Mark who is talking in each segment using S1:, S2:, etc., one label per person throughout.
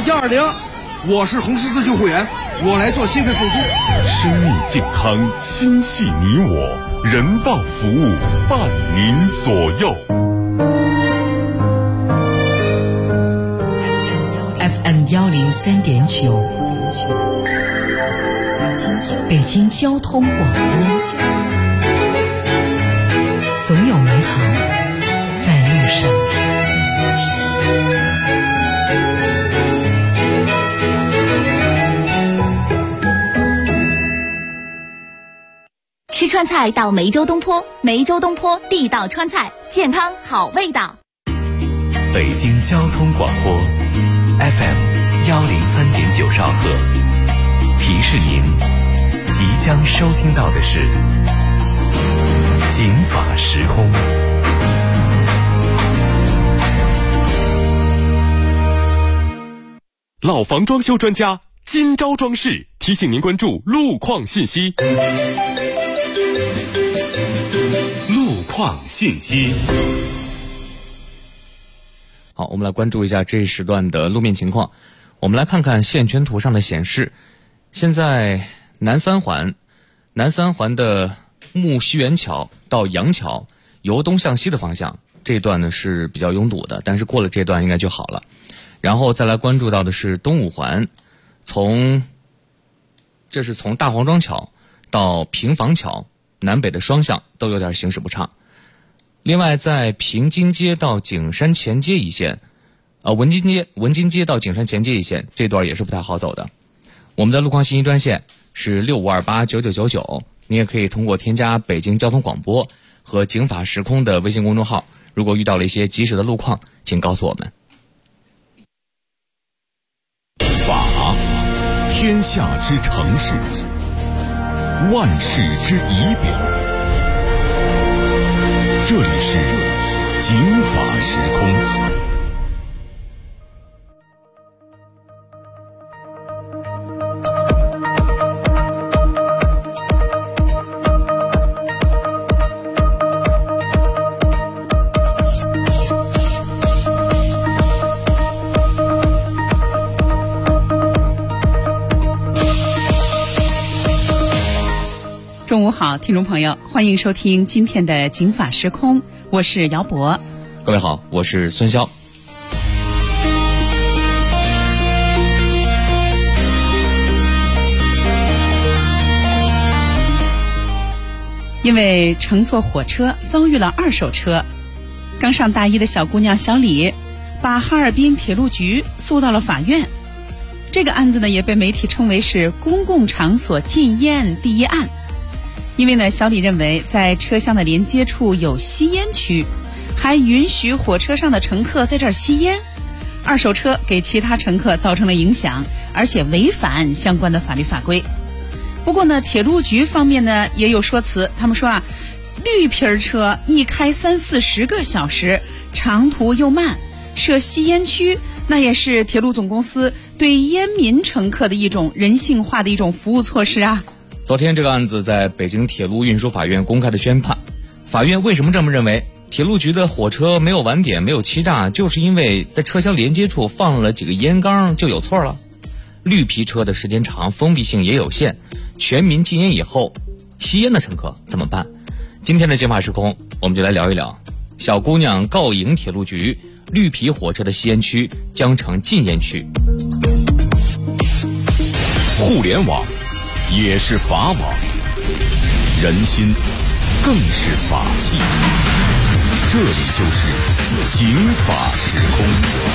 S1: 120，我是红十字救护员，我来做心肺复苏。
S2: 生命健康，心系你我，人道服务伴您左右。
S3: FM 103.9，北京交通广播，总有美好在路上。
S4: 吃川菜到梅州东坡，梅州东坡地道川菜，健康好味道。
S5: 北京交通广播 FM 103.9兆赫，提示您即将收听到的是警法时空。
S2: 老房装修专家今朝装饰提醒您关注路况信息。路况信息。
S6: 好，我们来关注一下这一时段的路面情况。我们来看看线圈图上的显示，现在南三环的木樨园桥到杨桥由东向西的方向，这一段呢是比较拥堵的，但是过了这段应该就好了。然后再来关注到的是东五环，这是从大黄庄桥到平房桥南北的双向都有点行驶不畅。另外在平津街到景山前街一线，文津街到景山前街一线，这段也是不太好走的。我们的路况信息专线是65289999，你也可以通过添加北京交通广播和警法时空的微信公众号，如果遇到了一些及时的路况，请告诉我们。
S2: 法，天下之城市，万事之仪表。这里是警法时空。
S7: 中午好，听众朋友，欢迎收听今天的警法时空，我是姚博。
S6: 各位好，我是孙潇。
S7: 因为乘坐火车遭遇了二手车，刚上大一的小姑娘小李把哈尔滨铁路局诉到了法院。这个案子呢，也被媒体称为是公共场所禁烟第一案。因为呢，小李认为在车厢的连接处有吸烟区，还允许火车上的乘客在这儿吸烟，二手车给其他乘客造成了影响，而且违反相关的法律法规。不过呢，铁路局方面呢也有说辞，他们说绿皮车一开30-40个小时，长途又慢，设吸烟区，那也是铁路总公司对烟民乘客的一种人性化的一种服务措施啊。
S6: 昨天这个案子在北京铁路运输法院公开的宣判，法院为什么这么认为？铁路局的火车没有晚点，没有欺诈，就是因为在车厢连接处放了几个烟缸就有错了。绿皮车的时间长，封闭性也有限，全民禁烟以后，吸烟的乘客怎么办？今天的警法时空，我们就来聊一聊，小姑娘告赢铁路局，绿皮火车的吸烟区将成禁烟区。
S2: 互联网也是法网，人心更是法器。这里就是警法时空。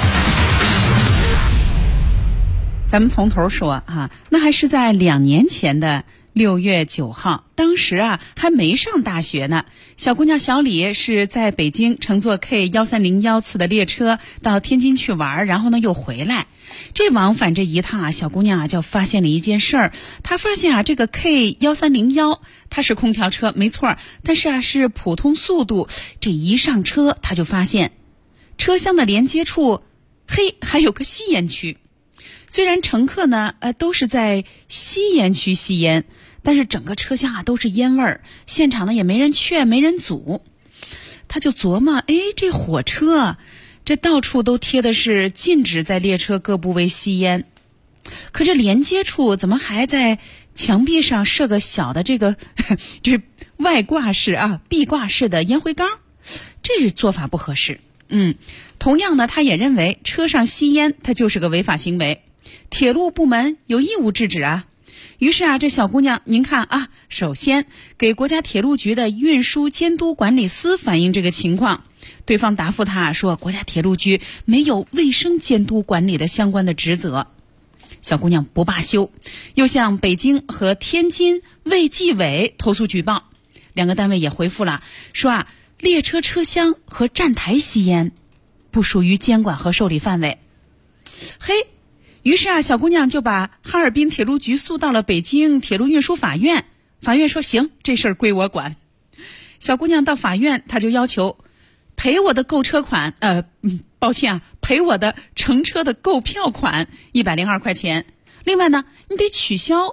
S7: 咱们从头说那还是在2年前的6月9号，当时还没上大学呢。小姑娘小李是在北京乘坐 K1301次的列车到天津去玩，然后呢又回来。这往返这一趟小姑娘就发现了一件事儿。她发现这个 K1301它是空调车没错，但是是普通速度。这一上车，她就发现车厢的连接处还有个吸烟区。虽然乘客呢都是在吸烟区吸烟，但是整个车厢都是烟味儿，现场呢也没人劝没人阻。他就琢磨，这火车这到处都贴的是禁止在列车各部位吸烟，可这连接处怎么还在墙壁上设个小的这外挂式壁挂式的烟灰缸？这做法不合适。同样呢，他也认为车上吸烟它就是个违法行为，铁路部门有义务制止啊。于是这小姑娘您看首先给国家铁路局的运输监督管理司反映这个情况，对方答复她说国家铁路局没有卫生监督管理的相关的职责。小姑娘不罢休，又向北京和天津卫计委投诉举报，两个单位也回复了，说列车车厢和站台吸烟不属于监管和受理范围。于是小姑娘就把哈尔滨铁路局诉到了北京铁路运输法院，法院说行，这事儿归我管。小姑娘到法院，她就要求赔我的购车款，赔我的乘车的购票款102块钱。另外呢，你得取消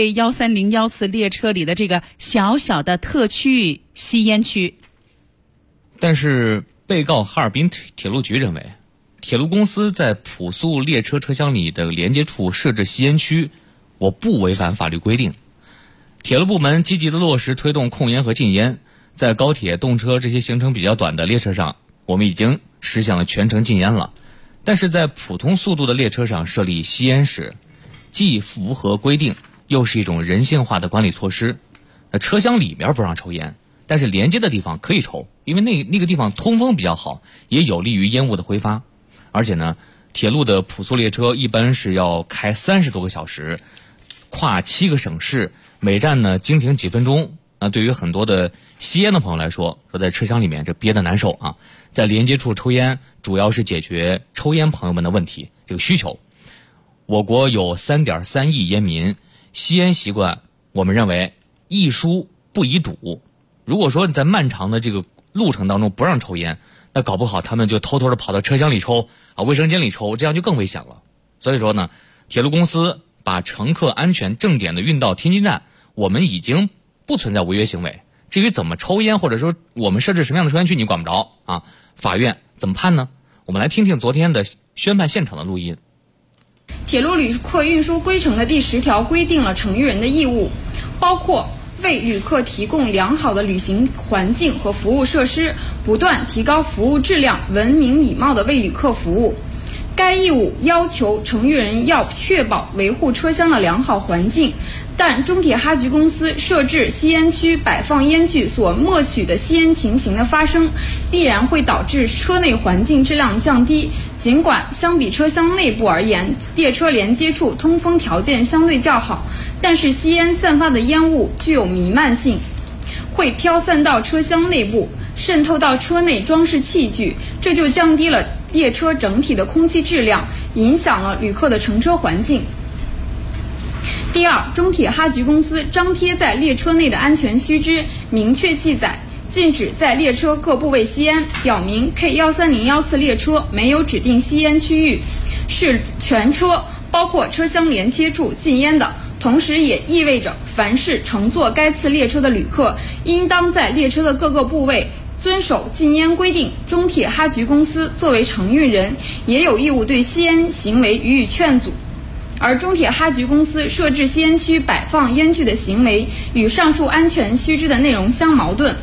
S7: K1301次列车里的这个小小的特区吸烟区。
S6: 但是被告哈尔滨铁路局认为，铁路公司在普速列车车厢里的连接处设置吸烟区，我不违反法律规定。铁路部门积极的落实推动控烟和禁烟，在高铁、动车这些行程比较短的列车上，我们已经实现了全程禁烟了。但是在普通速度的列车上设立吸烟室，既符合规定，又是一种人性化的管理措施。车厢里面不让抽烟，但是连接的地方可以抽，因为那个地方通风比较好，也有利于烟雾的挥发。而且呢，铁路的普速列车一般是要开30多个小时，跨7个省市，每站呢经停几分钟。那对于很多的吸烟的朋友来说在车厢里面这憋得难受在连接处抽烟，主要是解决抽烟朋友们的问题这个需求。我国有3.3亿烟民，吸烟习惯我们认为宜疏不宜堵。如果说你在漫长的这个路程当中不让抽烟，那搞不好他们就偷偷的跑到车厢里抽卫生间里抽，这样就更危险了。所以说呢，铁路公司把乘客安全正点的运到天津站，我们已经不存在违约行为。至于怎么抽烟，或者说我们设置什么样的抽烟区，你管不着法院怎么判呢？我们来听听昨天的宣判现场的录音。
S8: 铁路旅客运输规程的第10条规定了承运人的义务，包括为旅客提供良好的旅行环境和服务设施，不断提高服务质量，文明礼貌地为旅客服务。该义务要求承运人要确保维护车厢的良好环境，但中铁哈局公司设置吸烟区摆放烟具所默许的吸烟情形的发生，必然会导致车内环境质量降低。尽管相比车厢内部而言，列车连接处通风条件相对较好，但是吸烟散发的烟雾具有弥漫性，会飘散到车厢内部，渗透到车内装饰器具，这就降低了列车整体的空气质量，影响了旅客的乘车环境。第二，中铁哈局公司张贴在列车内的安全须知明确记载禁止在列车各部位吸烟，表明 K1301次列车没有指定吸烟区域，是全车包括车厢连接处禁烟的。同时也意味着凡是乘坐该次列车的旅客应当在列车的各个部位遵守禁烟规定。中铁哈局公司作为承运人，也有义务对吸烟行为予以劝阻。而中铁哈局公司设置吸烟区摆放烟具的行为与上述安全须知的内容相矛盾。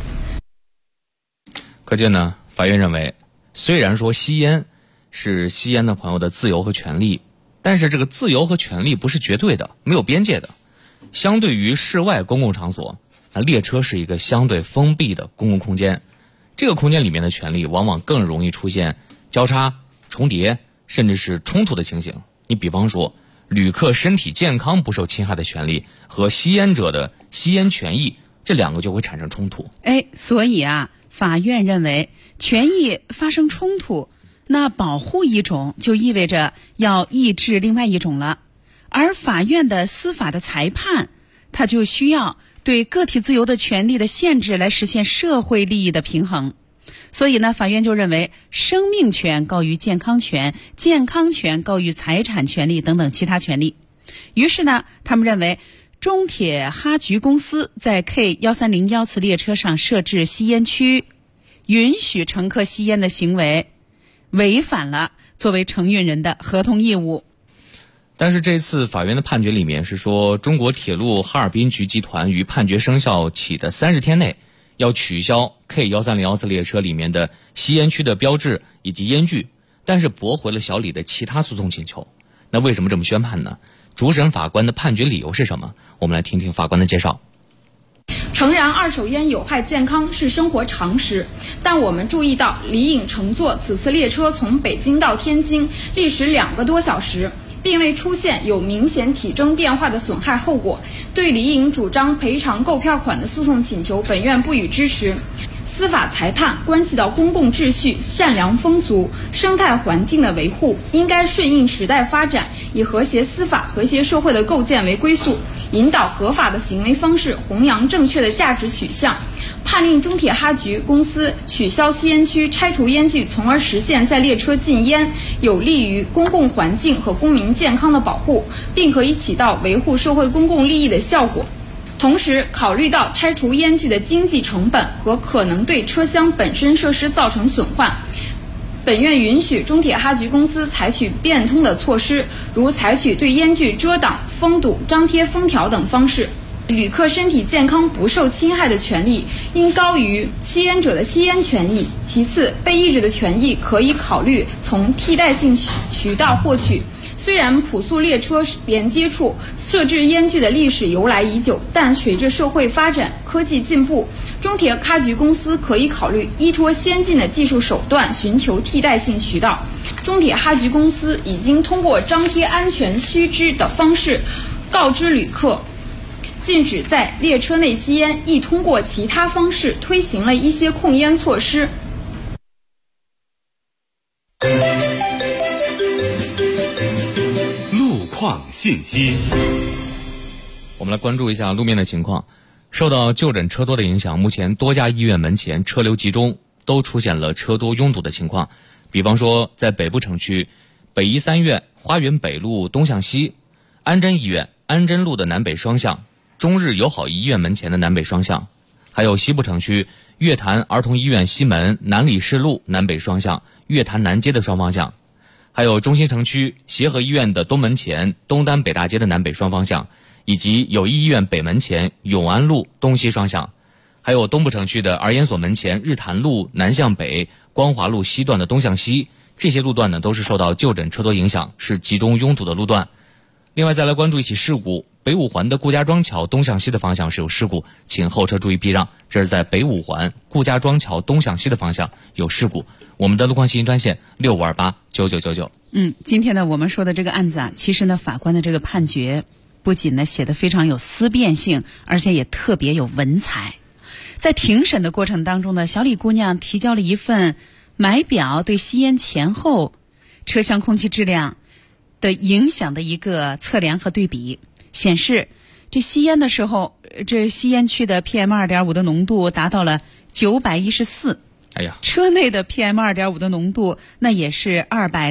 S6: 可见呢，法院认为，虽然说吸烟是吸烟的朋友的自由和权利，但是这个自由和权利不是绝对的，没有边界的。相对于室外公共场所，列车是一个相对封闭的公共空间，这个空间里面的权利往往更容易出现交叉、重叠，甚至是冲突的情形。你比方说，旅客身体健康不受侵害的权利和吸烟者的吸烟权益，这两个就会产生冲突。
S7: 所以法院认为权益发生冲突，那保护一种就意味着要抑制另外一种了，而法院的司法的裁判，它就需要对个体自由的权利的限制来实现社会利益的平衡。所以呢，法院就认为生命权高于健康权，健康权高于财产权利等等其他权利。于是呢，他们认为中铁哈局公司在 K1301次列车上设置吸烟区，允许乘客吸烟的行为， 违反了作为承运人的合同义务。
S6: 但是这次法院的判决里面是说，中国铁路哈尔滨局集团于判决生效起的30天内要取消 K13014次列车里面的吸烟区的标志以及烟具，但是驳回了小李的其他诉讼请求。那为什么这么宣判呢？主审法官的判决理由是什么？我们来听听法官的介绍。
S8: 诚然，二手烟有害健康是生活常识，但我们注意到李颖乘坐此次列车从北京到天津，历时2个多小时，并未出现有明显体征变化的损害后果。对李颖主张赔偿购票款的诉讼请求，本院不予支持。司法裁判关系到公共秩序、善良风俗、生态环境的维护，应该顺应时代发展，以和谐司法、和谐社会的构建为归宿，引导合法的行为方式，弘扬正确的价值取向。判令中铁哈局公司取消吸烟区、拆除烟具，从而实现在列车禁烟，有利于公共环境和公民健康的保护，并可以起到维护社会公共利益的效果。同时，考虑到拆除烟具的经济成本和可能对车厢本身设施造成损坏，本院允许中铁哈局公司采取变通的措施，如采取对烟具遮挡、封堵、张贴封条等方式。旅客身体健康不受侵害的权利应高于吸烟者的吸烟权益。其次，被抑制的权益可以考虑从替代性渠道获取。虽然朴素列车连接处设置烟具的历史由来已久，但随着社会发展、科技进步，中铁哈局公司可以考虑依托先进的技术手段，寻求替代性渠道。中铁哈局公司已经通过张贴安全须知的方式告知旅客禁止在列车内吸烟，亦通过其他方式推行了一些控烟措施。
S5: 路况信息，
S6: 我们来关注一下路面的情况。受到就诊车多的影响，目前多家医院门前车流集中，都出现了车多拥堵的情况。比方说，在北部城区，北医三院花园北路东向西，安贞医院安贞路的南北双向，中日友好医院门前的南北双向，还有西部城区月坛儿童医院西门南礼士路南北双向，月坛南街的双方向，还有中心城区协和医院的东门前东单北大街的南北双方向，以及友谊医院北门前永安路东西双向，还有东部城区的儿研所门前日坛路南向北光华路西段的东向西，这些路段呢都是受到就诊车多影响，是集中拥堵的路段。另外再来关注一起事故，北五环的顾家庄桥东向西的方向是有事故，请后车注意避让。这是在北五环顾家庄桥东向西的方向有事故。我们的路况信息专线65289999。
S7: 今天呢我们说的这个案子啊，其实呢法官的这个判决不仅呢写得非常有思辨性，而且也特别有文采。在庭审的过程当中呢，小李姑娘提交了一份买表，对吸烟前后车厢空气质量的影响的一个测量和对比，显示这吸烟的时候，这吸烟区的 PM2.5 的浓度达到了914。
S6: 哎呀，
S7: 车内的 PM2.5 的浓度那也是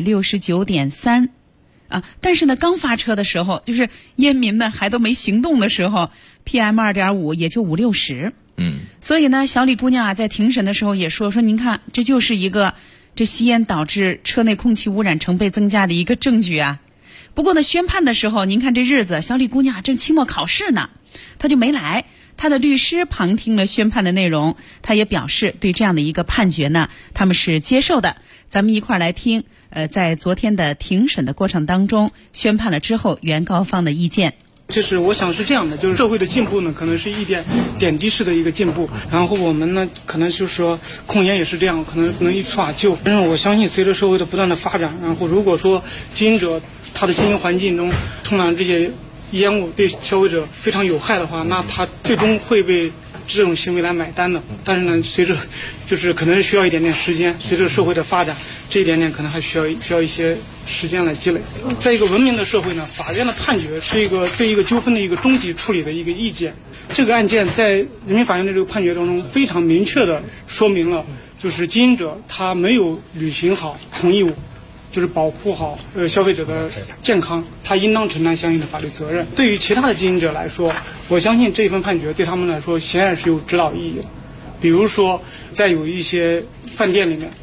S7: 269.3啊。但是呢，刚发车的时候，就是烟民呢还都没行动的时候 ，PM2.5 也就50-60。所以呢，小李姑娘啊，在庭审的时候也说您看，这就是一个这吸烟导致车内空气污染成倍增加的一个证据啊。不过呢，宣判的时候，您看这日子，小李姑娘正期末考试呢，她就没来。她的律师旁听了宣判的内容，她也表示对这样的一个判决呢，他们是接受的。咱们一块儿来听，在昨天的庭审的过程当中，宣判了之后，原告方的意见。
S9: 就是我想是这样的，就是社会的进步呢，可能是点滴式的一个进步，然后我们呢，可能就是说控烟也是这样，可能不能一触法就。但是我相信，随着社会的不断的发展，然后如果说经营者他的经营环境中充满这些烟雾，对消费者非常有害的话，那他最终会被这种行为来买单的。但是呢，随着就是可能是需要一点点时间，随着社会的发展，这一点点可能还需要一些时间来积累。在一个文明的社会呢，法院的判决是一个对一个纠纷的一个终极处理的一个意见。这个案件在人民法院的这个判决当中非常明确的说明了，就是经营者他没有履行好从义务，就是保护好消费者的健康，他应当承担相应的法律责任。对于其他的经营者来说，我相信这份判决对他们来说显然是有指导意义的。比如说，在有一些饭店里面，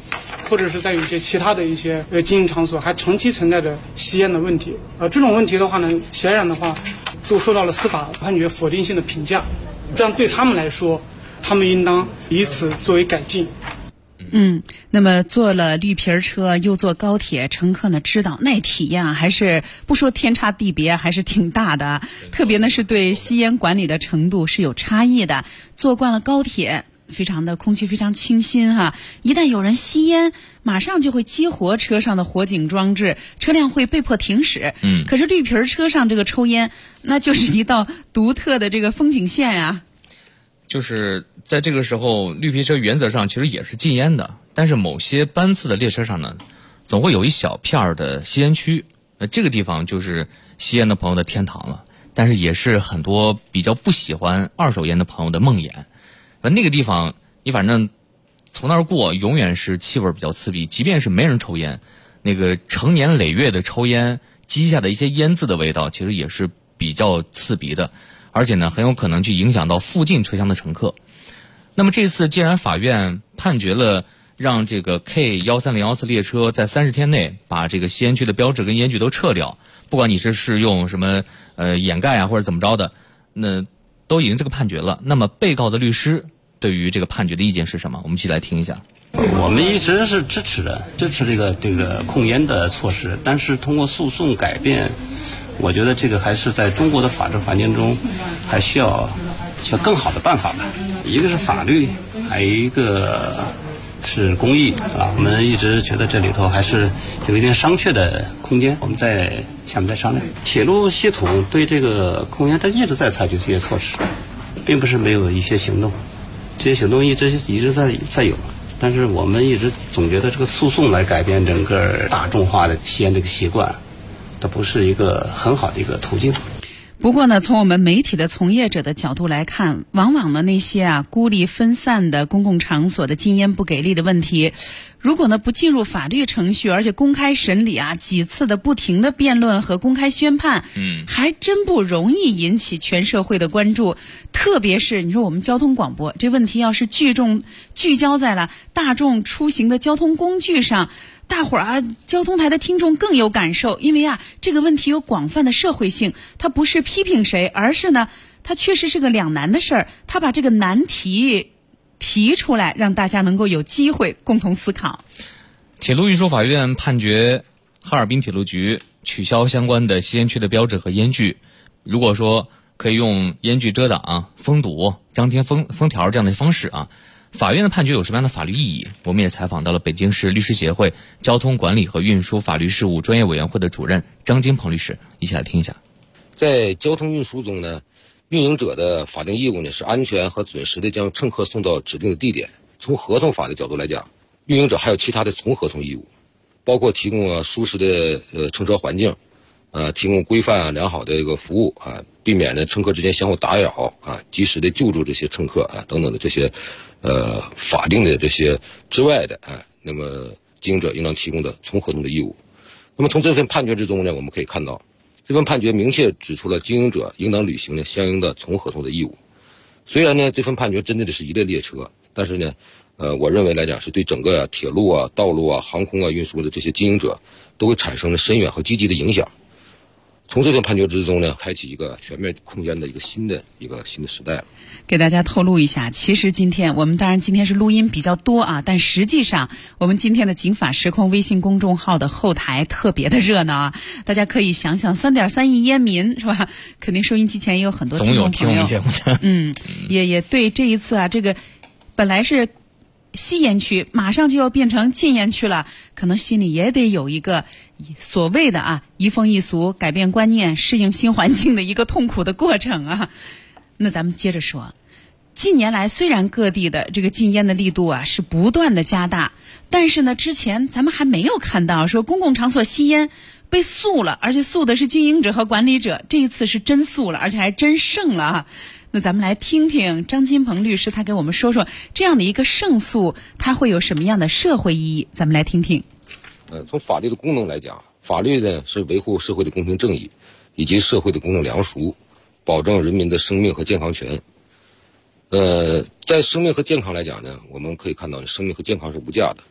S9: 或者是在有一些其他的一些经营场所还长期存在着吸烟的问题。这种问题的话呢，显然的话都受到了司法判决否定性的评价，这样对他们来说，他们应当以此作为改进。
S7: 那么坐了绿皮车又坐高铁，乘客呢知道那体验还是不说天差地别，还是挺大的。特别呢是对吸烟管理的程度是有差异的。坐惯了高铁，非常的空气非常清新哈，一旦有人吸烟，马上就会激活车上的火警装置，车辆会被迫停驶。可是绿皮车上这个抽烟，那就是一道独特的这个风景线呀。
S6: 就是在这个时候，绿皮车原则上其实也是禁烟的，但是某些班次的列车上呢，总会有一小片的吸烟区，这个地方就是吸烟的朋友的天堂了，但是也是很多比较不喜欢二手烟的朋友的梦魇。那个地方你反正从那儿过，永远是气味比较刺鼻，即便是没人抽烟，那个成年累月的抽烟积下的一些烟渍的味道，其实也是比较刺鼻的。而且呢，很有可能去影响到附近车厢的乘客。那么这次既然法院判决了让这个 K13014列车在30天内把这个吸烟区的标志跟烟具都撤掉，不管你是用什么掩盖啊或者怎么着的，那都已经这个判决了。那么被告的律师对于这个判决的意见是什么？我们一起来听一下。
S10: 我们一直是支持这个控烟的措施，但是通过诉讼改变，我觉得这个还是在中国的法治环境中还需要更好的办法吧。一个是法律，还有一个是公益啊。我们一直觉得这里头还是有一点商榷的空间，我们下面再商量。铁路系统对这个控烟，它一直在采取这些措施，并不是没有一些行动，这些行动一直在有。但是我们一直总觉得这个诉讼来改变整个大众化的吸烟这个习惯，它不是一个很好的一个途径。
S7: 不过呢，从我们媒体的从业者的角度来看，往往呢那些孤立分散的公共场所的禁烟不给力的问题，如果呢不进入法律程序，而且公开审理几次的不停的辩论和公开宣判，还真不容易引起全社会的关注。特别是你说我们交通广播这问题要是聚焦在了大众出行的交通工具上，大伙儿交通台的听众更有感受，因为这个问题有广泛的社会性，它不是批评谁，而是呢它确实是个两难的事儿，它把这个难题提出来，让大家能够有机会共同思考。
S6: 铁路运输法院判决哈尔滨铁路局取消相关的吸烟区的标志和烟具，如果说可以用烟具遮挡、封堵、张贴封条这样的方式法院的判决有什么样的法律意义？我们也采访到了北京市律师协会交通管理和运输法律事务专业委员会的主任张金鹏律师，一起来听一下。
S11: 在交通运输中呢，运营者的法定义务呢是安全和准时的将乘客送到指定的地点。从合同法的角度来讲，运营者还有其他的从合同义务，包括提供舒适的乘车环境，提供规范良好的一个服务避免呢乘客之间相互打扰及时的救助这些乘客等等的这些法定的这些之外的那么经营者应当提供的从合同的义务。那么从这份判决之中呢，我们可以看到，这份判决明确指出了经营者应当履行呢相应的从合同的义务。虽然呢这份判决针对的是一列列车，但是呢我认为来讲是对整个铁路道路航空运输的这些经营者都会产生了深远和积极的影响。从这份判决之中呢，开启一个全面控烟的一个新的时代了。
S7: 给大家透露一下，其实我们当然今天是录音比较多但实际上我们今天的警法时空微信公众号的后台特别的热闹大家可以想想3.3亿烟民是吧？肯定收音机前也有很多听众朋友，
S6: 总有听我们节目的。
S7: 也对这一次这个本来是吸烟区马上就要变成禁烟区了，可能心里也得有一个所谓的移风易俗、改变观念、适应新环境的一个痛苦的过程那咱们接着说，近年来虽然各地的这个禁烟的力度是不断的加大，但是呢之前咱们还没有看到说公共场所吸烟被肃了，而且肃的是经营者和管理者，这一次是真肃了，而且还真胜了那咱们来听听张金鹏律师，他给我们说说这样的一个胜诉它会有什么样的社会意义，咱们来听听。
S11: 从法律的功能来讲，法律呢是维护社会的公平正义以及社会的公正良俗，保证人民的生命和健康权。在生命和健康来讲呢，我们可以看到生命和健康是无价的。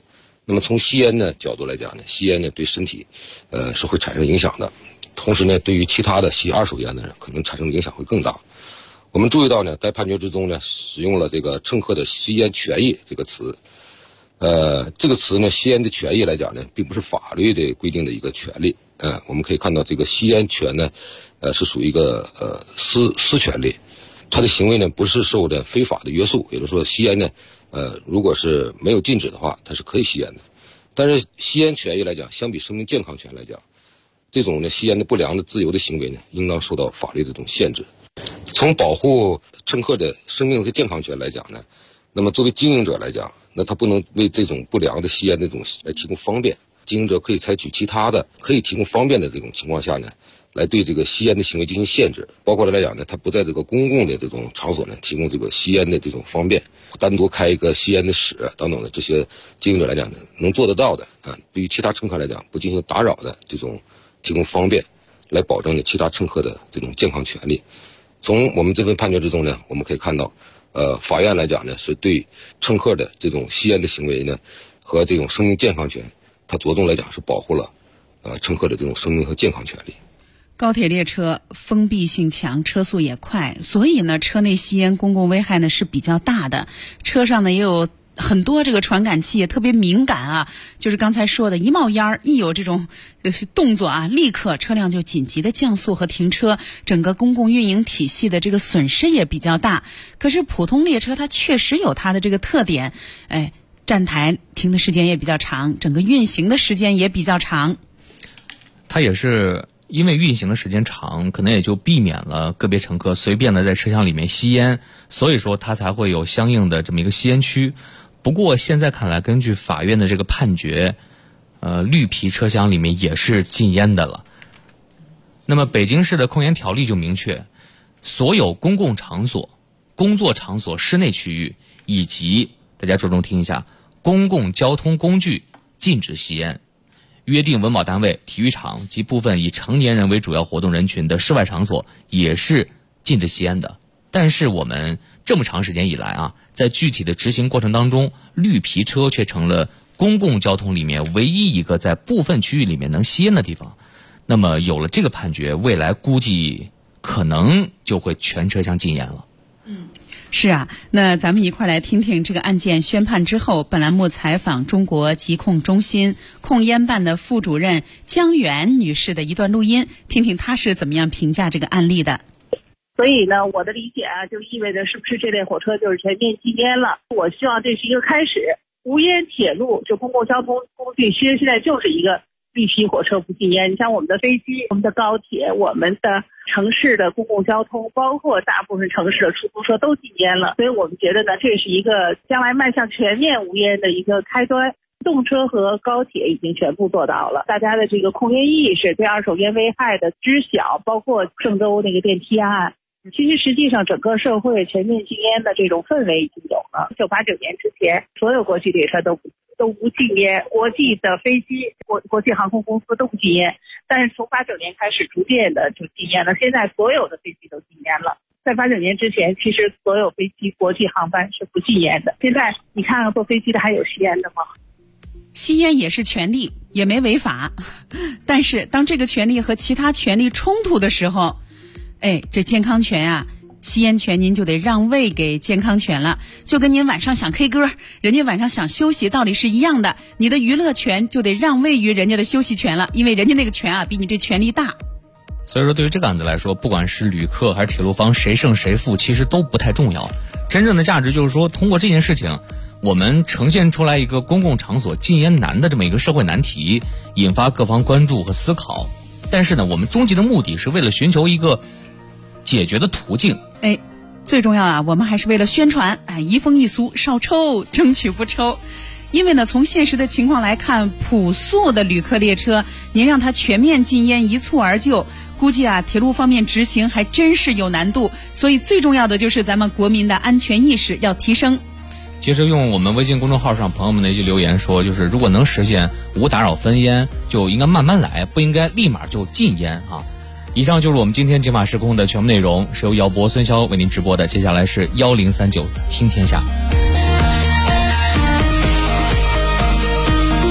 S11: 那么从吸烟的角度来讲呢，吸烟呢对身体是会产生影响的，同时呢对于其他的吸二手烟的人可能产生的影响会更大。我们注意到呢，在判决之中呢使用了这个乘客的吸烟权益这个词。这个词呢，吸烟的权益来讲呢，并不是法律的规定的一个权利。我们可以看到这个吸烟权呢，是属于一个私权利，他的行为呢不是受的非法的约束，也就是说吸烟呢，如果是没有禁止的话，它是可以吸烟的。但是吸烟权益来讲，相比生命健康权来讲，这种呢吸烟的不良的自由的行为呢，应当受到法律的这种限制。从保护乘客的生命和健康权来讲呢，那么作为经营者来讲，那他不能为这种不良的吸烟的这种来提供方便，经营者可以采取其他的可以提供方便的这种情况下呢，来对这个吸烟的行为进行限制，包括来讲呢，他不在这个公共的这种场所呢提供这个吸烟的这种方便，单独开一个吸烟的室等等的，这些经营者来讲呢能做得到的对于其他乘客来讲不进行打扰的这种提供方便，来保证呢其他乘客的这种健康权利。从我们这份判决之中呢，我们可以看到法院来讲呢，是对乘客的这种吸烟的行为呢和这种生命健康权，它着重来讲是保护了乘客的这种生命和健康权利。
S7: 高铁列车封闭性强，车速也快，所以呢车内吸烟公共危害呢是比较大的。车上呢也有很多这个传感器，也特别敏感啊，就是刚才说的，一冒烟一有这种动作啊，立刻车辆就紧急的降速和停车，整个公共运营体系的这个损失也比较大。可是普通列车它确实有它的这个特点，站台停的时间也比较长，整个运行的时间也比较长。
S6: 它也是因为运行的时间长，可能也就避免了个别乘客随便的在车厢里面吸烟，所以说它才会有相应的这么一个吸烟区。不过现在看来，根据法院的这个判决，绿皮车厢里面也是禁烟的了。那么北京市的控烟条例就明确，所有公共场所、工作场所室内区域以及大家着重听一下，公共交通工具禁止吸烟。约定文保单位、体育场及部分以成年人为主要活动人群的室外场所也是禁止吸烟的。但是我们这么长时间以来啊，在具体的执行过程当中，绿皮车却成了公共交通里面唯一一个在部分区域里面能吸烟的地方。那么有了这个判决，未来估计可能就会全车厢禁烟了。
S7: 是啊，那咱们一块来听听这个案件宣判之后，本栏目采访中国疾控中心控烟办的副主任江源女士的一段录音，听听她是怎么样评价这个案例的。
S12: 所以呢，我的理解就意味着是不是这类火车就是全面禁烟了？我希望这是一个开始，无烟铁路就公共交通工具，其实现在就是一个绿皮火车不禁烟。你像我们的飞机、我们的高铁、我们的城市的公共交通，包括大部分城市的出租车都禁烟了。所以我们觉得呢，这是一个将来迈向全面无烟的一个开端。动车和高铁已经全部做到了，大家的这个控烟意识、对二手烟危害的知晓，包括郑州那个电梯案，其实实际上整个社会全面禁烟的这种氛围已经有了。1989年之前，所有国际列车都不禁烟，国际的飞机、国际航空公司都不禁烟。但是从89年开始，逐渐的就禁烟了。现在所有的飞机都禁烟了。在89年之前，其实所有飞机、国际航班是不禁烟的。现在你看看坐飞机的还有吸烟的吗？
S7: 吸烟也是权利，也没违法。但是当这个权利和其他权利冲突的时候，这健康权啊，吸烟权您就得让位给健康权了。就跟您晚上想 K 歌，人家晚上想休息，道理是一样的。你的娱乐权就得让位于人家的休息权了，因为人家那个权啊比你这权利大。
S6: 所以说对于这个案子来说，不管是旅客还是铁路方，谁胜谁负其实都不太重要。真正的价值就是说，通过这件事情，我们呈现出来一个公共场所禁烟难的这么一个社会难题，引发各方关注和思考。但是呢，我们终极的目的是为了寻求一个解决的途径。
S7: 最重要啊，我们还是为了宣传，移风易俗，少抽争取不抽。因为呢，从现实的情况来看，朴素的旅客列车，您让它全面禁烟一蹴而就，估计啊，铁路方面执行还真是有难度。所以最重要的就是咱们国民的安全意识要提升。
S6: 其实用我们微信公众号上朋友们的一句留言说，就是如果能实现无打扰分烟，就应该慢慢来，不应该立马就禁烟啊。以上就是我们今天警法时空的全部内容，是由姚博、孙潇为您直播的。接下来是1039听天下。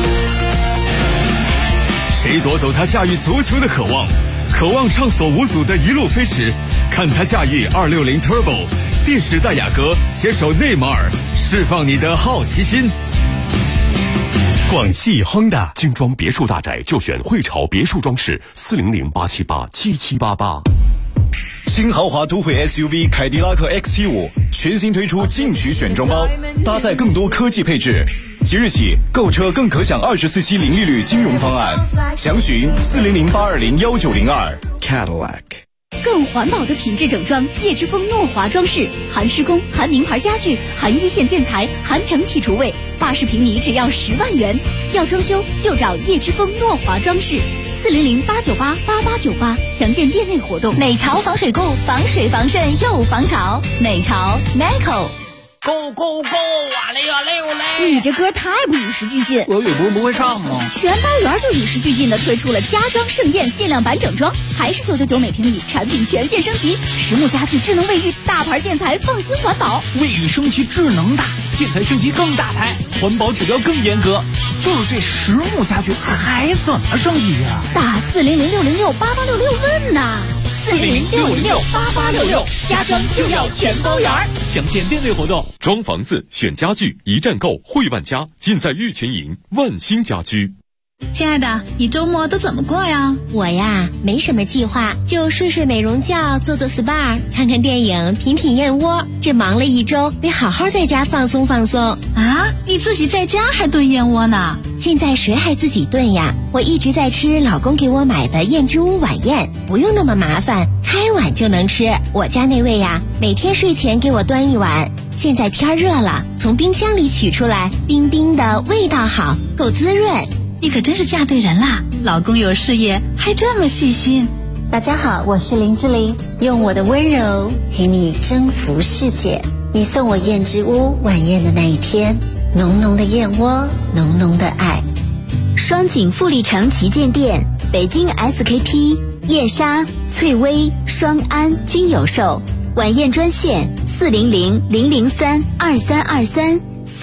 S13: 夺走他驾驭足球的渴望，渴望畅所无阻的一路飞驰，看他驾驭260 Turbo， 第10代雅阁携手内马尔，释放你的好奇心。广汽亨达
S2: 精装别墅大宅就选汇潮别墅装饰，400-878-7788。
S13: 新豪华都会 SUV 凯迪拉克 XT5 全新推出进取选装包，搭载更多科技配置。即日起购车更可享24期零利率金融方案，详询400-820-1902。 Cadillac。
S4: 更环保的品质整装，叶之峰诺华装饰，含施工、含名牌家具、含一线建材、含整体厨卫，80平米只要10万元。要装修就找叶之峰诺华装饰，400-898-8898，详见店内活动。 美潮防水固，防水防渗又防潮。美潮 Nico。Go go go！ 哇嘞哇嘞哇嘞！你这歌太不与时俱进。
S14: 我也不会唱吗？
S4: 全班园就与时俱进的推出了家装盛宴限量版整装，还是999每平米，产品全线升级，实木家具、智能卫浴、大牌建材，放心环保。
S14: 卫浴升级智能大，建材升级更大牌，环保指标更严格。就是这实木家具还怎么升级呀？
S4: 打400-606-8866问呐！400-606-8866，家装就要全包圆。
S14: 详见店内活动。
S2: 装房子选家具，一站购汇万家，尽在玉泉营万兴家居。
S7: 亲爱的，你周末都怎么过呀？
S15: 我呀，没什么计划，就睡睡美容觉，做做 SPA， 看看电影，品品燕窝。这忙了一周，得好好在家放松放松。
S7: 啊，你自己在家还炖燕窝呢？
S15: 现在谁还自己炖呀？我一直在吃老公给我买的燕之屋晚宴，不用那么麻烦，开碗就能吃。我家那位呀，每天睡前给我端一碗。现在天热了，从冰箱里取出来，冰冰的，味道好，够滋润。
S7: 你可真是嫁对人啦！老公有事业，还这么细心。
S15: 大家好，我是林志玲，用我的温柔陪你征服世界。你送我燕之屋晚宴的那一天，浓浓的燕窝，浓浓的爱。
S4: 双井富力城旗舰店、北京 SKP、燕莎、翠微、双安均有售。晚宴专线400-003-2323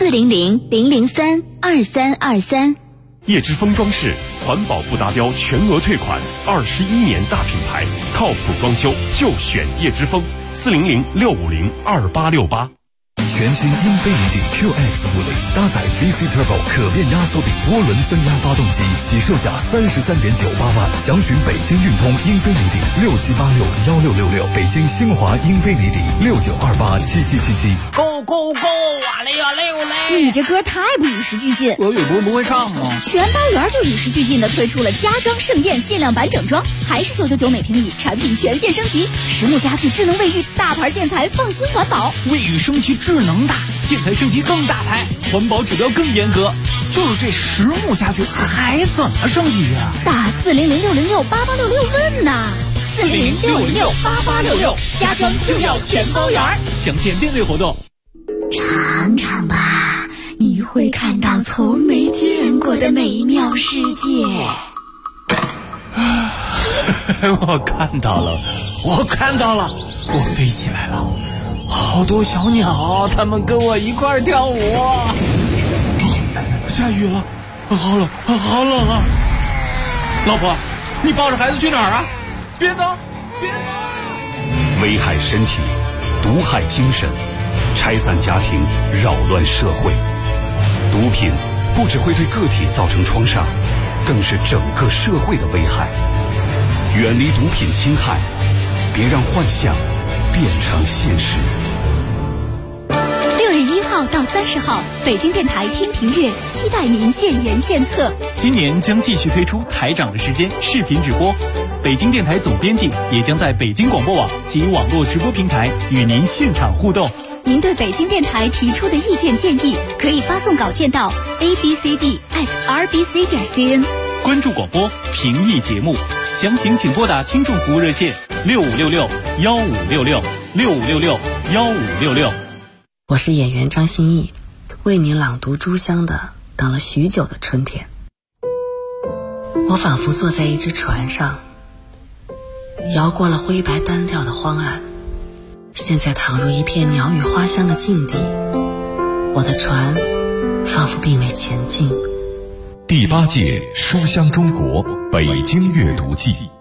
S4: 400-003-2323。
S2: 叶之峰装饰，环保不达标全额退款，21年大品牌，靠谱装修就选叶之峰，400-650-2868。
S16: 全新英菲尼迪 QX50搭载 VC Turbo 可变压缩比涡轮增压发动机，起售价33.98万，详询北京运通英菲尼迪67861666，北京星华英菲尼迪69287777。
S14: Go go go！ 哇嘞哇嘞哇嘞！
S4: 你这歌太不与时俱进。
S14: 我也不会唱吗？
S4: 全班园就与时俱进的推出了家装盛宴限量版整装，还是999每平米，产品全线升级，实木家具、智能卫浴、大牌建材，放心环保。
S14: 卫浴升级智能大，建材升级更大牌，环保指标更严格。就是这实木家具还怎么升级呀？
S4: 打400-606-8866问呐！400-606-8866，家装就要全包圆。
S14: 详见店内活动。
S4: 尝尝吧，你会看到从没见过的美妙世界。
S14: 我看到了，我飞起来了，好多小鸟，它们跟我一块儿跳舞。下雨了，好冷啊！老婆，你抱着孩子去哪儿啊？别走！
S2: 危害身体，毒害精神，拆散家庭，扰乱社会。毒品不只会对个体造成创伤，更是整个社会的危害。远离毒品侵害，别让幻想变成现实。
S4: 6月1号到30号，北京电台听评乐，期待您建言献策。
S14: 今年将继续推出台长的时间视频直播，北京电台总编辑也将在北京广播网及网络直播平台与您现场互动。
S4: 您对北京电台提出的意见建议，可以发送稿件到 abcd@rbc.cn。
S14: 关注广播，评议节目，详情请拨打听众服务热线6566-1566，6566-1566。
S17: 我是演员张歆艺，为你朗读朱湘的《等了许久的春天》。我仿佛坐在一只船上，摇过了灰白单调的荒岸，现在躺入一片鸟语花香的境地。我的船仿佛并未前进，
S13: 第8届书香中国北京阅读季。